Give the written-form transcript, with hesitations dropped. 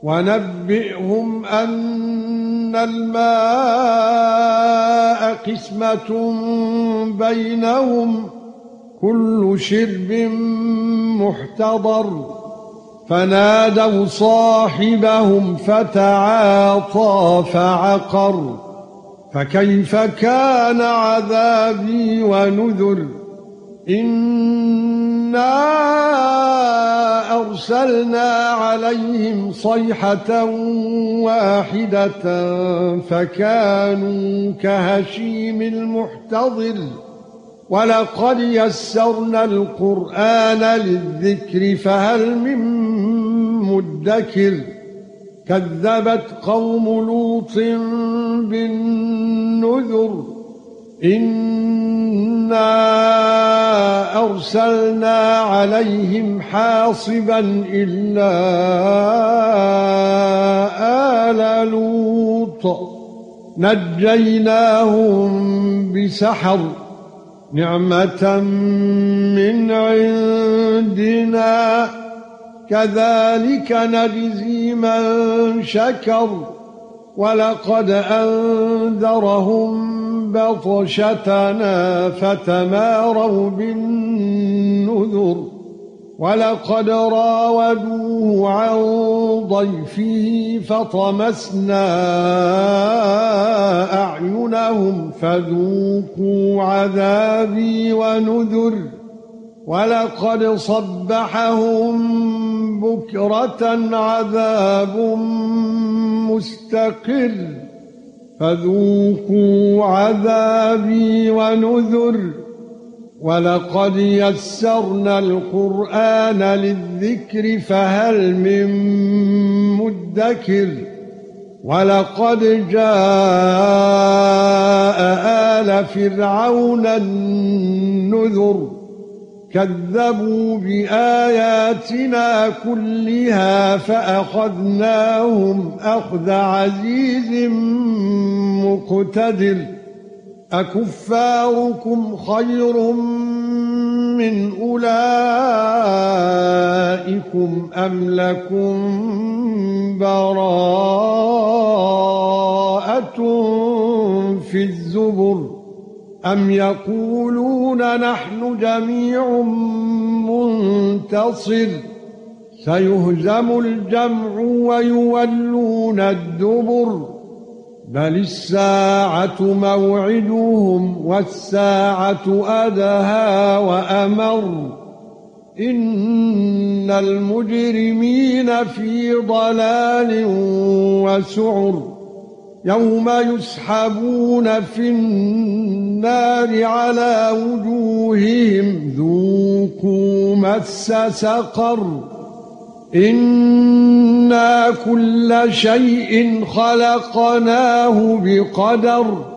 ونبئهم أن الماء قسمة بينهم كل شرب محتضر فنادوا صاحبهم فتعاطى فعقر فكيف كان عذابي ونذر إنا أرسلنا عليهم صيحة واحدة فكانوا كهشيم المحتضر ولقد يسرنا القرآن للذكر فهل من مدكر كذبت قوم لوط بالنذر إنا أرسلنا عليهم حاصبا إلا آل لوط نجيناهم بسحر نعمة من عندنا كذلك نجزي من شكر ولقد أنذرهم بطشتنا فتماروا بالنذر ولقد راودوه عن ضيفه فطمسنا أعينهم فذوقوا عذابي ونذر ولقد صبحهم بكرة عذاب مستقر فذوقوا عذابي ونذر ولقد يسرنا القرآن للذكر فهل من مدكر ولقد جاء آل فرعون النذر كذبوا بآياتنا كلها فأخذناهم أخذ عزيز مقتدر أكفاركم خير من أولئكم أم لكم براءة في الزبر أم يقولون نحن جميع منتصر سيهزم الجمع ويولون الدبر بل الساعة موعدهم والساعة أدهى وأمر إن المجرمين في ضلال وسعر يوم يسحبون في النار على وجوههم ذوقوا مس سقر إنا كل شيء خلقناه بقدر